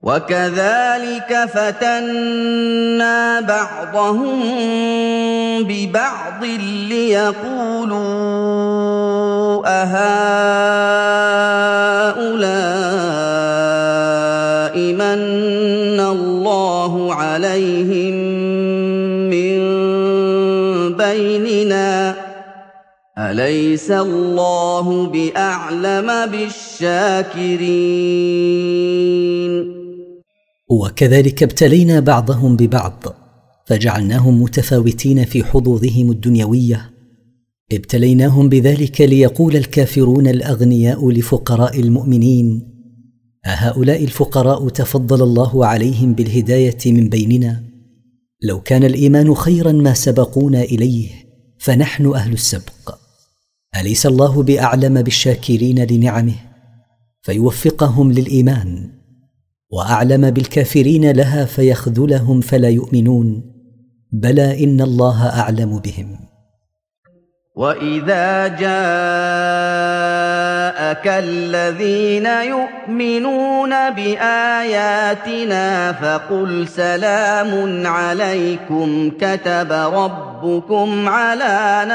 وكذلك فتنا بعضهم ببعض ليقولوا أهؤلاء من الله عليهم من بيننا أليس الله بأعلم بالشاكرين. وكذلك ابتلينا بعضهم ببعض فجعلناهم متفاوتين في حظوظهم الدنيوية. ابتليناهم بذلك ليقول الكافرون الأغنياء لفقراء المؤمنين أهؤلاء الفقراء تفضل الله عليهم بالهداية من بيننا؟ لو كان الإيمان خيرا ما سبقونا إليه فنحن أهل السبق. أليس الله بأعلم بالشاكرين لنعمه فيوفقهم للإيمان، وأعلم بالكافرين لها فيخذلهم فلا يؤمنون؟ بلى إن الله أعلم بهم. وإذا جاءك الذين يؤمنون بآياتنا فقل سلام عليكم كتب ربكم على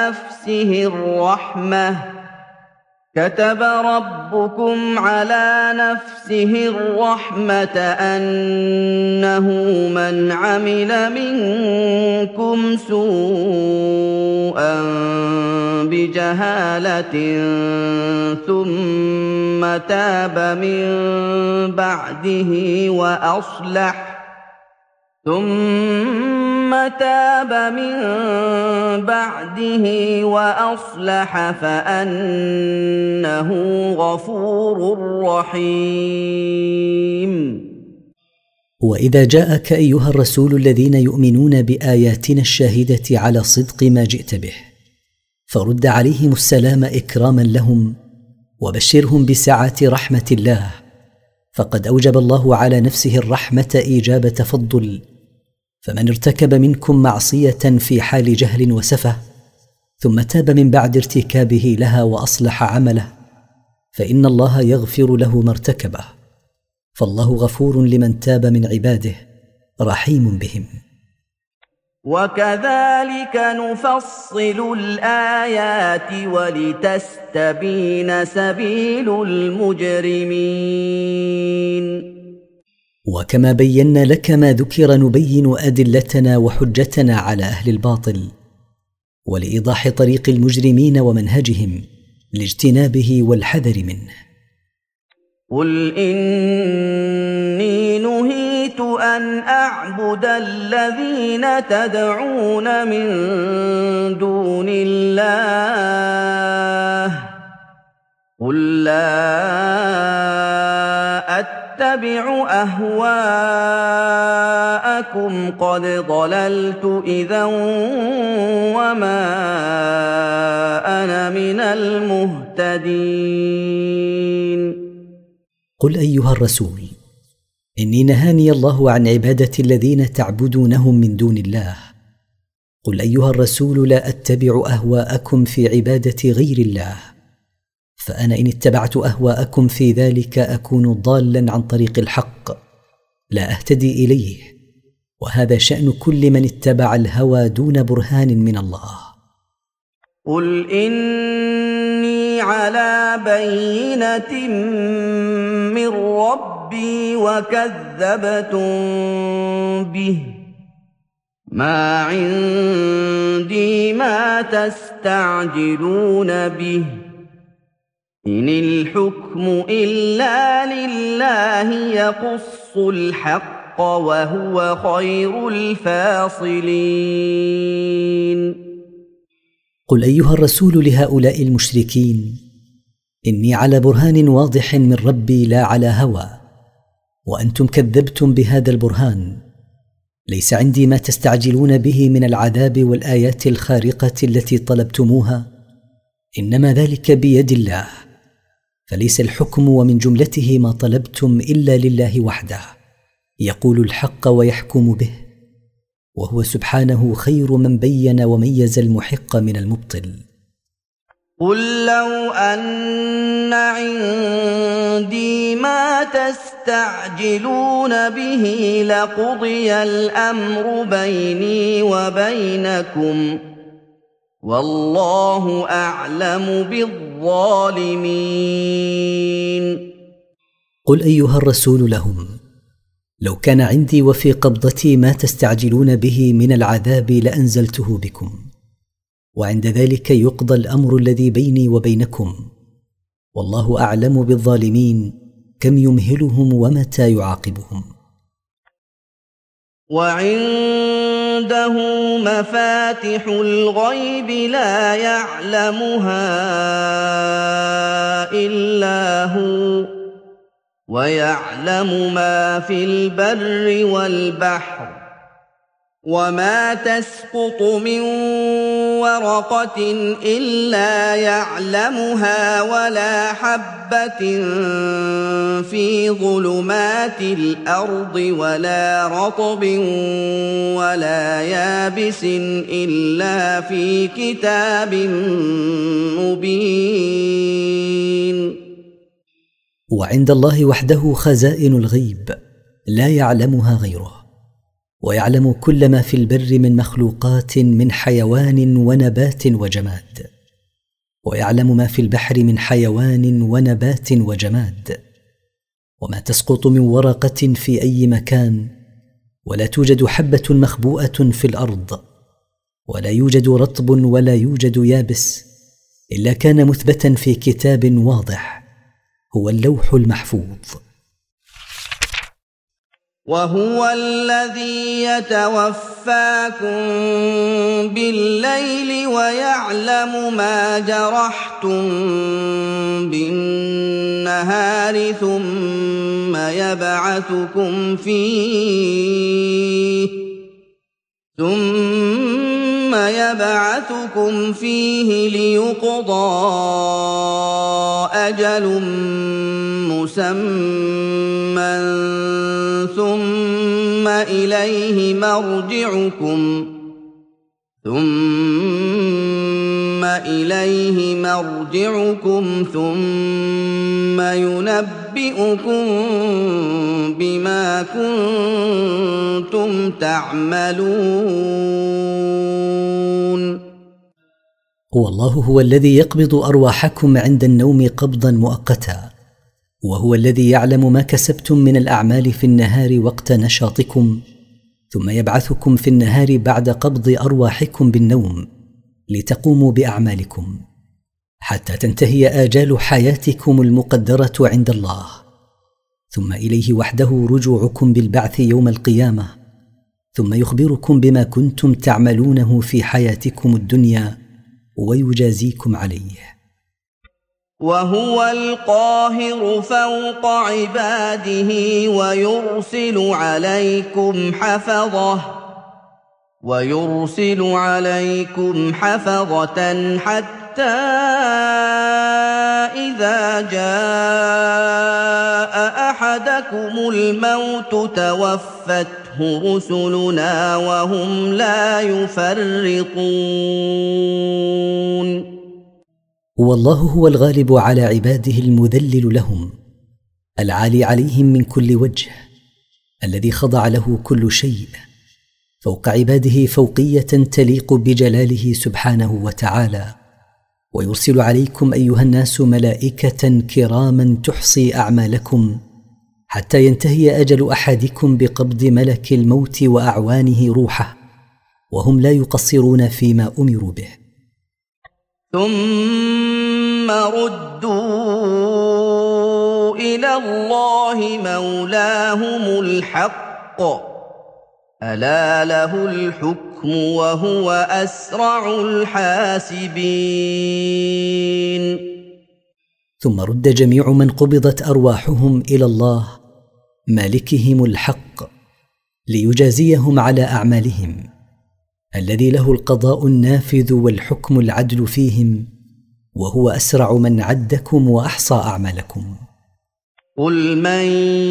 نفسه الرحمة أنه من عمل منكم سوءا بجهالة ثم تاب من بعده وأصلح فأنه غفور رحيم. وإذا جاءك أيها الرسول الذين يؤمنون بآياتنا الشاهدة على صدق ما جئت به فرد عليهم السلام إكراما لهم وبشرهم بسعة رحمة الله، فقد أوجب الله على نفسه الرحمة إيجاب تفضل. فمن ارتكب منكم معصية في حال جهل وسفه ثم تاب من بعد ارتكابه لها وأصلح عمله فإن الله يغفر له ما ارتكبه، فالله غفور لمن تاب من عباده رحيم بهم. وكذلك نفصل الآيات ولتستبين سبيل المجرمين. وكما بينا لك ما ذكر نبين أدلتنا وحجتنا على أهل الباطل ولإيضاح طريق المجرمين ومنهجهم لاجتنابه والحذر منه. قل إني نهيت أن أعبد الذين تدعون من دون الله قل لا أتبع أهواءكم قد ضللت إذا وما أنا من المهتدين. قل أيها الرسول إني نهاني الله عن عبادة الذين تعبدونهم من دون الله. قل أيها الرسول لا أتبع أهواءكم في عبادة غير الله، فأنا إن اتبعت أهواءكم في ذلك أكون ضالا عن طريق الحق لا أهتدي إليه، وهذا شأن كل من اتبع الهوى دون برهان من الله. قل إني على بينة من ربي وكذبتم به ما عندي ما تستعجلون به إن الحكم إلا لله يقص الحق وهو خير الفاصلين. قل أيها الرسول لهؤلاء المشركين إني على برهان واضح من ربي لا على هوى، وأنتم كذبتم بهذا البرهان. ليس عندي ما تستعجلون به من العذاب والآيات الخارقة التي طلبتموها، إنما ذلك بيد الله، فليس الحكم ومن جملته ما طلبتم إلا لله وحده، يقول الحق ويحكم به، وهو سبحانه خير من بين وميز المحق من المبطل. قل لو أن عندي ما تستعجلون به لقضي الأمر بيني وبينكم والله أعلم بالظالمين. قل أيها الرسول لهم: لو كان عندي وفي قبضتي ما تستعجلون به من العذاب لأنزلته بكم، وعند ذلك يقضى الأمر الذي بيني وبينكم، والله أعلم بالظالمين كم يمهلهم ومتى يعاقبهم. وعنده مفاتح الغيب لا يعلمها إلا هو ويعلم ما في البر والبحر وما تسقط من ورقة إلا يعلمها ولا حبة في ظلمات الأرض ولا رطب ولا يابس إلا في كتاب مبين. وعند الله وحده خزائن الغيب لا يعلمها غيره، ويعلم كل ما في البر من مخلوقات من حيوان ونبات وجماد، ويعلم ما في البحر من حيوان ونبات وجماد، وما تسقط من ورقة في أي مكان، ولا توجد حبة مخبوءة في الأرض، ولا يوجد رطب ولا يوجد يابس إلا كان مثبتا في كتاب واضح هو اللوح المحفوظ. وهو الذي يتوفاكم بالليل ويعلم ما جرحتم بالنهار ثم يبعثكم فيه ليقضى أجل مسمى ثم إليه مرجعكم ثم ينبئكم بما كنتم تعملون. والله هو الذي يقبض أرواحكم عند النوم قبضا مؤقتا، وهو الذي يعلم ما كسبتم من الأعمال في النهار وقت نشاطكم، ثم يبعثكم في النهار بعد قبض أرواحكم بالنوم لتقوموا بأعمالكم حتى تنتهي آجال حياتكم المقدرة عند الله، ثم إليه وحده رجوعكم بالبعث يوم القيامة، ثم يخبركم بما كنتم تعملونه في حياتكم الدنيا ويجازيكم عليه. وهو القاهر فوق عباده ويرسل عليكم حفظة حتى إذا جاء أحدكم الموت توفته رسلنا وهم لا يفرطون. والله هو الغالب على عباده المذلل لهم، العالي عليهم من كل وجه، الذي خضع له كل شيء، فوق عباده فوقية تليق بجلاله سبحانه وتعالى، ويرسل عليكم أيها الناس ملائكة كراما تحصي أعمالكم حتى ينتهي أجل أحدكم بقبض ملك الموت وأعوانه روحه، وهم لا يقصرون فيما أمروا به. ثم ردوا إلى الله مولاهم الحق ألا له الحكم وهو أسرع الحاسبين. ثم رد جميع من قبضت أرواحهم إلى الله مالكهم الحق ليجازيهم على أعمالهم، الذي له القضاء النافذ والحكم العدل فيهم، وهو أسرع من عدكم وأحصى أعمالكم. قل من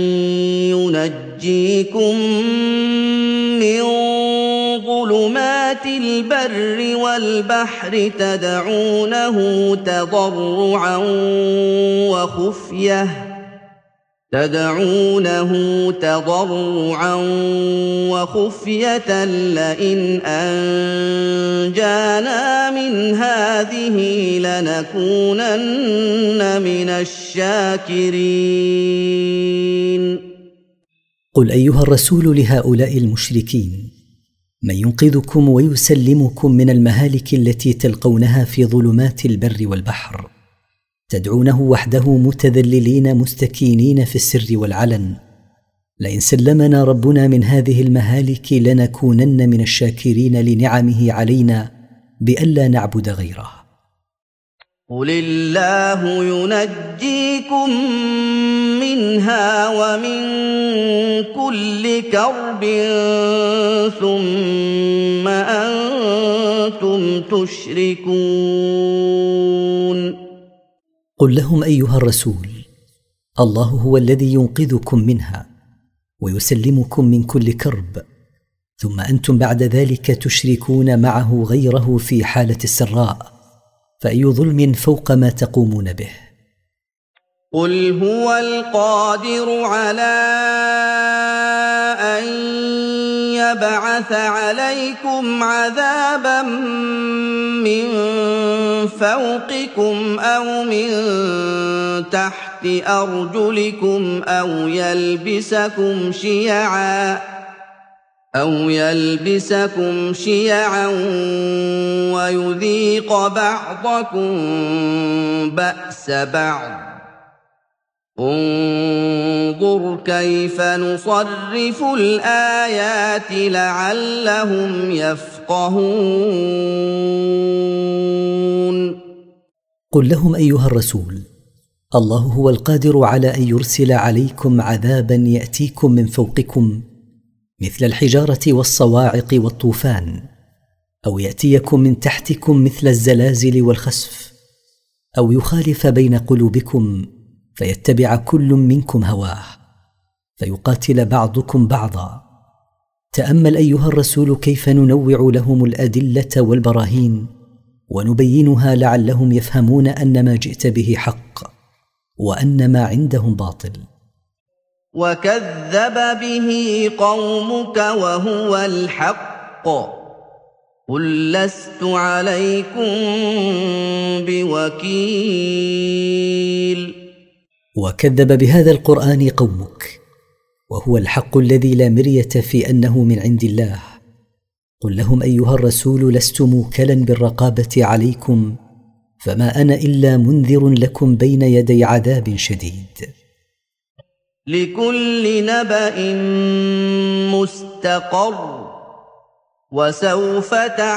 ينجيكم من ظلمات آيات البر والبحر تدعونه تضرعا وخفية لئن أنجانا من هذه لنكونن من الشاكرين. قل أيها الرسول لهؤلاء المشركين: من ينقذكم ويسلمكم من المهالك التي تلقونها في ظلمات البر والبحر، تدعونه وحده متذللين مستكينين في السر والعلن، لئن سلمنا ربنا من هذه المهالك لنكونن من الشاكرين لنعمه علينا بألا نعبد غيره. قل الله ينجيكم منها ومن كل كرب ثم أنتم تشركون. قل لهم أيها الرسول: الله هو الذي ينقذكم منها ويسلمكم من كل كرب، ثم أنتم بعد ذلك تشركون معه غيره في حالة السراء، فأي ظلم فوق ما تقومون به. قل هو القادر على أن يبعث عليكم عذابا من فوقكم أو من تحت أرجلكم أو يلبسكم شيعا ويذيق بعضكم بأس بعض. انظر كيف نصرف الآيات لعلهم يفقهون. قل لهم أيها الرسول: الله هو القادر على أن يرسل عليكم عذابا يأتيكم من فوقكم مثل الحجارة والصواعق والطوفان، أو يأتيكم من تحتكم مثل الزلازل والخسف، أو يخالف بين قلوبكم فيتبع كل منكم هواه فيقاتل بعضكم بعضا. تأمل أيها الرسول كيف ننوع لهم الأدلة والبراهين ونبينها لعلهم يفهمون أن ما جئت به حق وأن ما عندهم باطل. وكذب به قومك وهو الحق قل لست عليكم بوكيل. وكذب بهذا القرآن قومك وهو الحق الذي لا مرية في أنه من عند الله. قل لهم أيها الرسول: لست موكلا بالرقابة عليكم، فما أنا إلا منذر لكم بين يدي عذاب شديد. لكل نبأ مستقر وسوف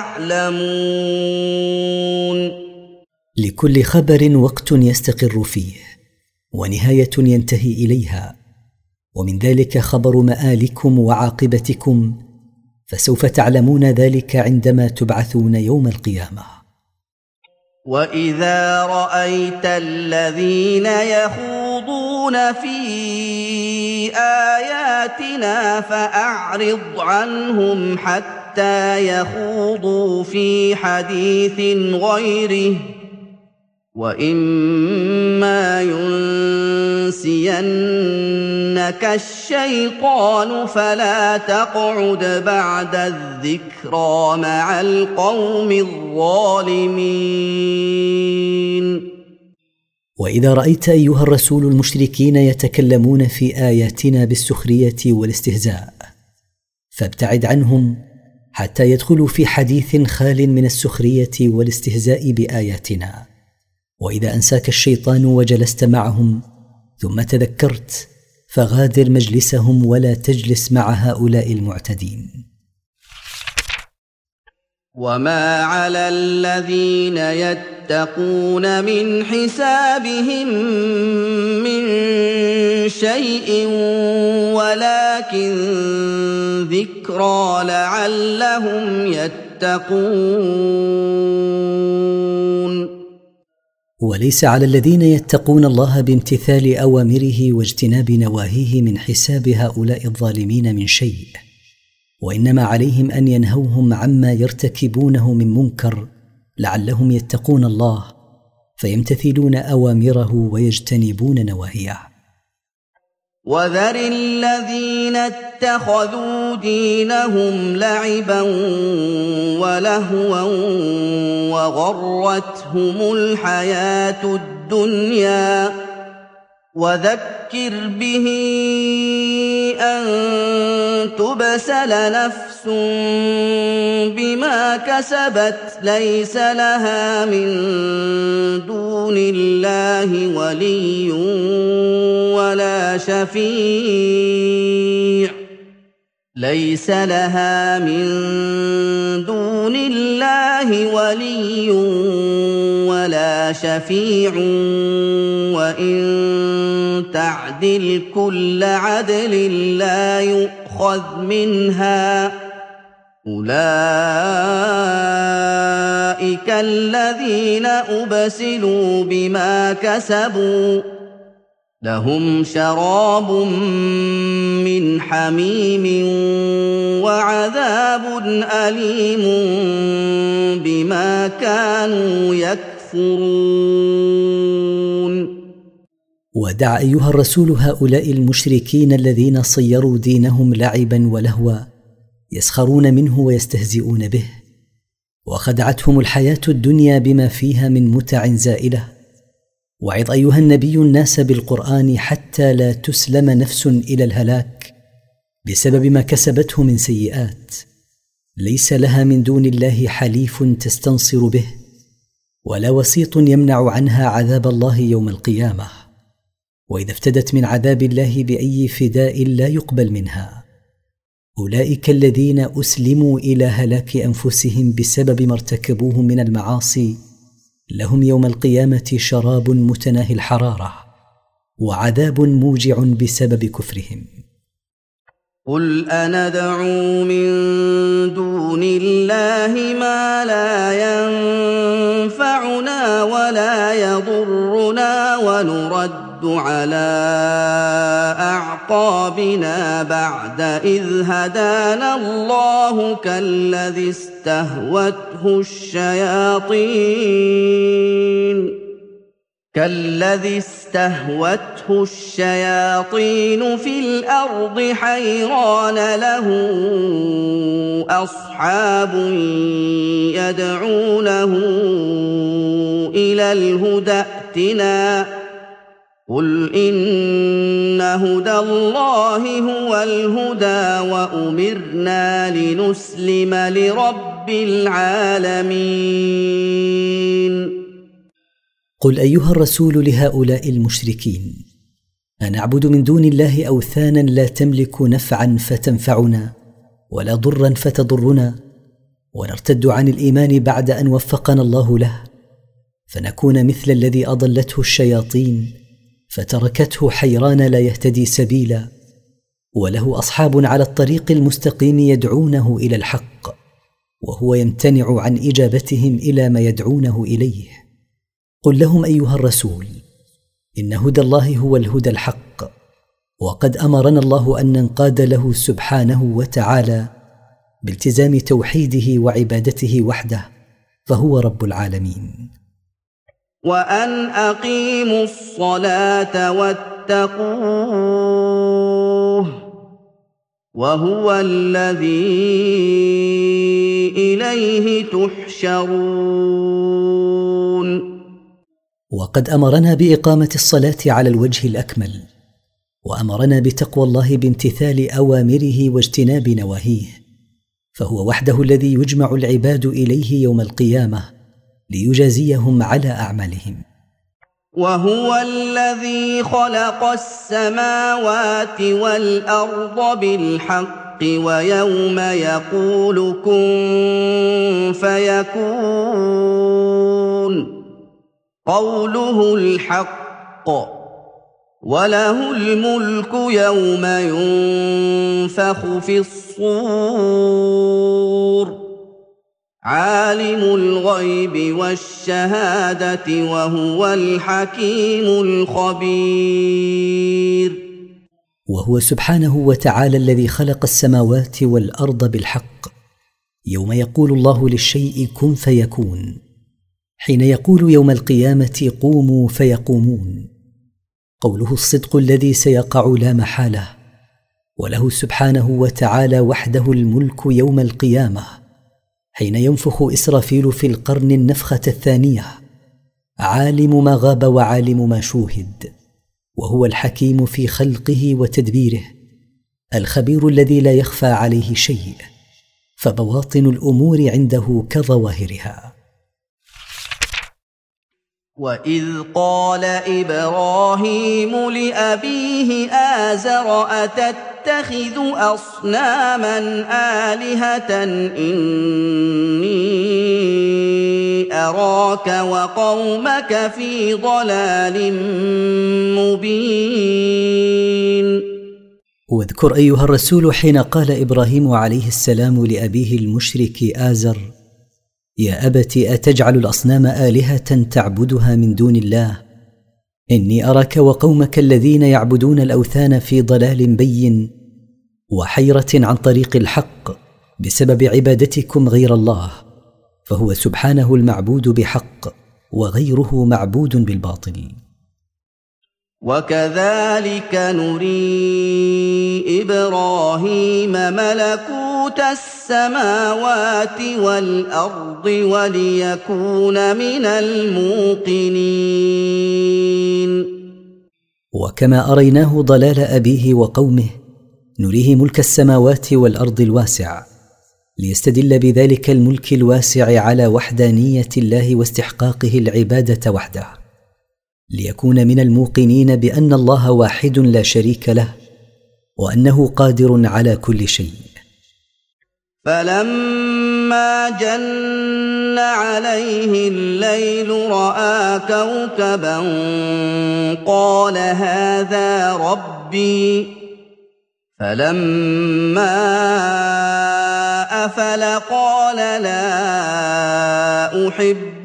تعلمون. لكل خبر وقت يستقر فيه ونهاية ينتهي إليها، ومن ذلك خبر مآلكم وعاقبتكم، فسوف تعلمون ذلك عندما تبعثون يوم القيامة. وإذا رأيت الذين يخوضون في آياتنا فأعرض عنهم حتى يخوضوا في حديث غيره، وإما ينسينك الشيطان فلا تقعد بعد الذكرى مع القوم الظالمين. وإذا رأيت أيها الرسول المشركين يتكلمون في آياتنا بالسخرية والاستهزاء فابتعد عنهم حتى يدخلوا في حديث خال من السخرية والاستهزاء بآياتنا. وإذا أنساك الشيطان وجلست معهم ثم تذكرت فغادر مجلسهم ولا تجلس مع هؤلاء المعتدين. وما على الذين يتقون من حسابهم من شيء ولكن ذكرى لعلهم يتقون. وليس على الذين يتقون الله بامتثال أوامره واجتناب نواهيه من حساب هؤلاء الظالمين من شيء، وانما عليهم ان ينهوهم عما يرتكبونه من منكر لعلهم يتقون الله فيمتثلون اوامره ويجتنبون نواهيه. وذر الذين اتخذوا دينهم لعبا ولهوا وغرتهم الحياة الدنيا وذكر به أن تبسل نفس بما كسبت ليس لها من دون الله ولي ولا شفيع ليس لها من دون الله ولي ولا شفيع وإن تعدل كل عدل لا يؤخذ منها أولئك الذين أبسلوا بما كسبوا لهم شراب من حميم وعذاب أليم بما كانوا يكفرون. ودع أيها الرسول هؤلاء المشركين الذين صيروا دينهم لعبا ولهوا يسخرون منه ويستهزئون به، وخدعتهم الحياة الدنيا بما فيها من متع زائلة. وعظ أيها النبي الناس بالقرآن حتى لا تسلم نفس إلى الهلاك بسبب ما كسبته من سيئات، ليس لها من دون الله حليف تستنصر به ولا وسيط يمنع عنها عذاب الله يوم القيامة، وإذا افتدت من عذاب الله بأي فداء لا يقبل منها. أولئك الذين أسلموا إلى هلاك أنفسهم بسبب ما ارتكبوه من المعاصي لهم يوم القيامة شراب متناهي الحرارة وعذاب موجع بسبب كفرهم. قل أندعو من دون الله ما لا ينفعنا ولا يضرنا ونرد على أعقابنا بعد إذ هدانا الله كالذي استهوته الشياطين في الأرض حيران له أصحاب يدعونه إلى الهدى ائتنا قل إن هدى الله هو الهدى وأمرنا لنسلم لرب العالمين. قل أيها الرسول لهؤلاء المشركين أنعبد من دون الله أوثانا لا تملك نفعا فتنفعنا ولا ضرا فتضرنا ونرتد عن الإيمان بعد أن وفقنا الله له فنكون مثل الذي أضلته الشياطين فتركته حيران لا يهتدي سبيلا وله أصحاب على الطريق المستقيم يدعونه إلى الحق وهو يمتنع عن إجابتهم إلى ما يدعونه إليه. قل لهم أيها الرسول إن هدى الله هو الهدى الحق وقد أمرنا الله أن ننقاد له سبحانه وتعالى بالتزام توحيده وعبادته وحده فهو رب العالمين. وأن أقيموا الصلاة واتقوه وهو الذي إليه تحشرون. وقد أمرنا بإقامة الصلاة على الوجه الأكمل وأمرنا بتقوى الله بامتثال أوامره واجتناب نواهيه فهو وحده الذي يجمع العباد إليه يوم القيامة ليجازيهم على أعمالهم. وهو الذي خلق السماوات والأرض بالحق ويوم يقول كن فيكون قوله الحق وله الملك يوم ينفخ في الصور عالم الغيب والشهادة وهو الحكيم الخبير. وهو سبحانه وتعالى الذي خلق السماوات والأرض بالحق، يوم يقول الله للشيء كن فيكون، حين يقول يوم القيامة قوموا فيقومون. قوله الصدق الذي سيقع لا محالة، وله سبحانه وتعالى وحده الملك يوم القيامة، حين ينفخ إسرافيل في القرن النفخة الثانية، عالم ما غاب وعالم ما شوهد، وهو الحكيم في خلقه وتدبيره، الخبير الذي لا يخفى عليه شيء، فبواطن الأمور عنده كظواهرها. وإذ قال إبراهيم لأبيه آزر أتتخذ أصناما آلهة إني أراك وقومك في ضلال مبين. واذكر أيها الرسول حين قال إبراهيم عليه السلام لأبيه المشرك آزر: يا أبت أتجعل الأصنام آلهة تعبدها من دون الله؟ إني أراك وقومك الذين يعبدون الأوثان في ضلال بين وحيرة عن طريق الحق بسبب عبادتكم غير الله، فهو سبحانه المعبود بحق وغيره معبود بالباطل. وكذلك نري إبراهيم ملكوت السماوات والأرض وليكون من الموقنين. وكما أريناه ضلال أبيه وقومه، نريه ملك السماوات والأرض الواسع، ليستدل بذلك الملك الواسع على وحدانية الله واستحقاقه العبادة وحده، ليكون من الموقنين بأن الله واحد لا شريك له، وأنه قادر على كل شيء. فلما جن عليه الليل رأى كوكبا قال هذا ربي، فلما أفل قال لا أحب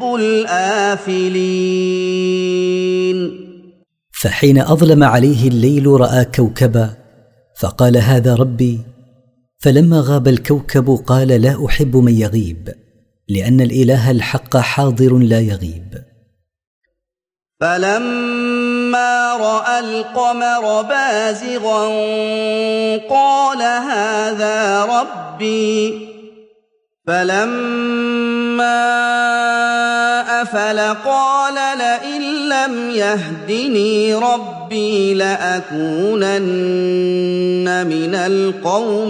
الآفلين. فحين أظلم عليه الليل رأى كوكبا فقال هذا ربي، فلما غاب الكوكب قال لا أحب من يغيب، لأن الإله الحق حاضر لا يغيب. فلما رأى القمر بازغا قال هذا ربي، فلما أفل قال لئن لم يهدني ربي لأكونن من القوم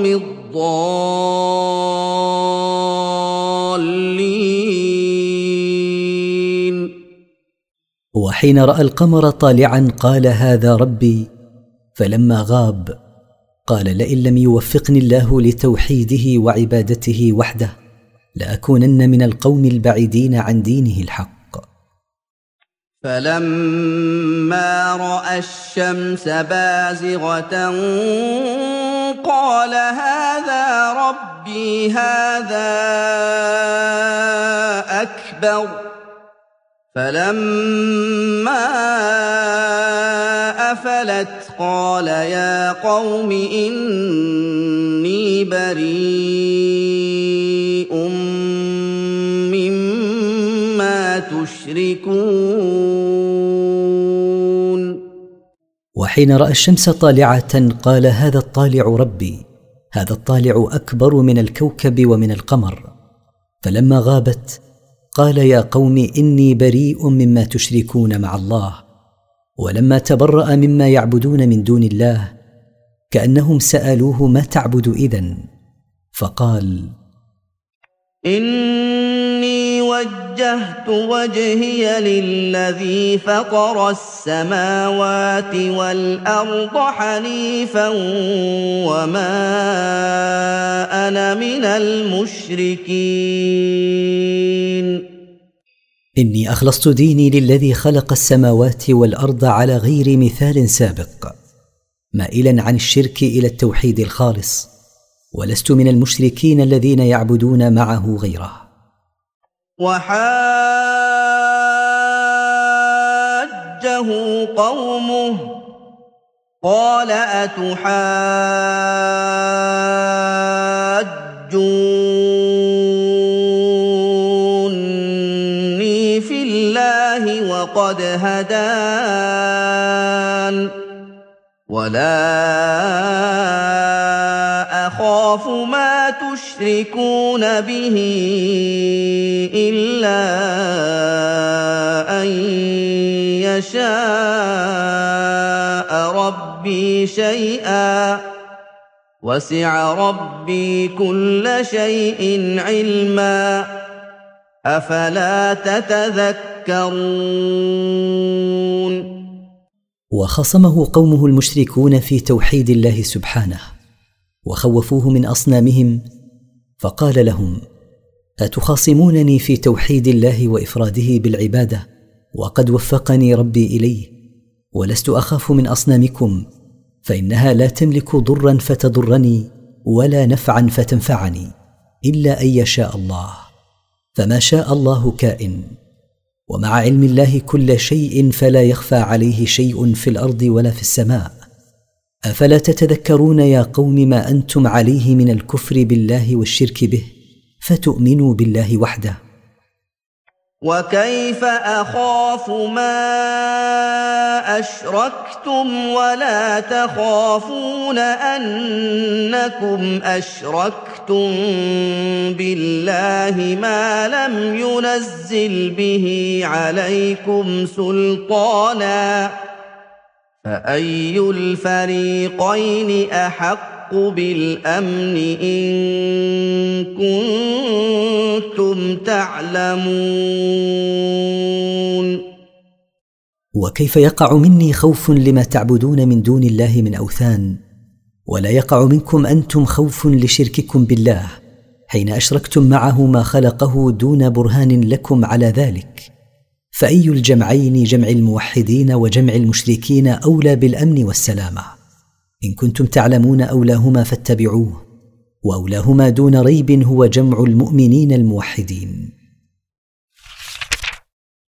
الضالين. وحين رأى القمر طالعا قال هذا ربي، فلما غاب قال لئن لم يوفقني الله لتوحيده وعبادته وحده لأكونن من القوم البعيدين عن دينه الحق. فلما رأى الشمس بازغة قال هذا ربي هذا أكبر، فلما أفلت قال يا قوم إني بريء مما تشركون. وحين رأى الشمس طالعة قال هذا الطالع ربي، هذا الطالع أكبر من الكوكب ومن القمر، فلما غابت قال يا قوم إني بريء مما تشركون مع الله. ولما تبرأ مما يعبدون من دون الله كأنهم سألوه ما تعبد إذن، فقال إني وجهت وجهي للذي فطر السماوات والأرض حنيفا وما أنا من المشركين. إني أخلصت ديني للذي خلق السماوات والأرض على غير مثال سابق، مائلا عن الشرك إلى التوحيد الخالص، ولست من المشركين الذين يعبدون معه غيره. وحاجه قومه قال أتحاجوني في الله وقد هدان ولا أخاف ما تشركون به إلا أن يشاء ربي شيئا وسع ربي كل شيء علما أفلا تتذكرون. وخصمه قومه المشركون في توحيد الله سبحانه وخوفوه من أصنامهم، فقال لهم: أتخاصمونني في توحيد الله وإفراده بالعبادة وقد وفقني ربي إليه، ولست أخاف من أصنامكم، فإنها لا تملك ضرا فتضرني ولا نفعا فتنفعني إلا أن يشاء الله، فما شاء الله كائن، ومع علم الله كل شيء فلا يخفى عليه شيء في الأرض ولا في السماء. أفلا تتذكرون يا قوم ما أنتم عليه من الكفر بالله والشرك به فتؤمنوا بالله وحده؟ وكيف أخاف ما أشركتم ولا تخافون أنكم أشركتم بالله ما لم ينزل به عليكم سلطانا فأي الفريقين أحق بالأمن إن كنتم تعلمون. وكيف يقع مني خوف لما تعبدون من دون الله من أوثان، ولا يقع منكم أنتم خوف لشرككم بالله حين أشركتم معه ما خلقه دون برهان لكم على ذلك؟ فأي الجمعين، جمع الموحدين وجمع المشركين، أولى بالأمن والسلامة؟ إن كنتم تعلمون أولاهما فاتبعوه، وأولاهما دون ريب هو جمع المؤمنين الموحدين.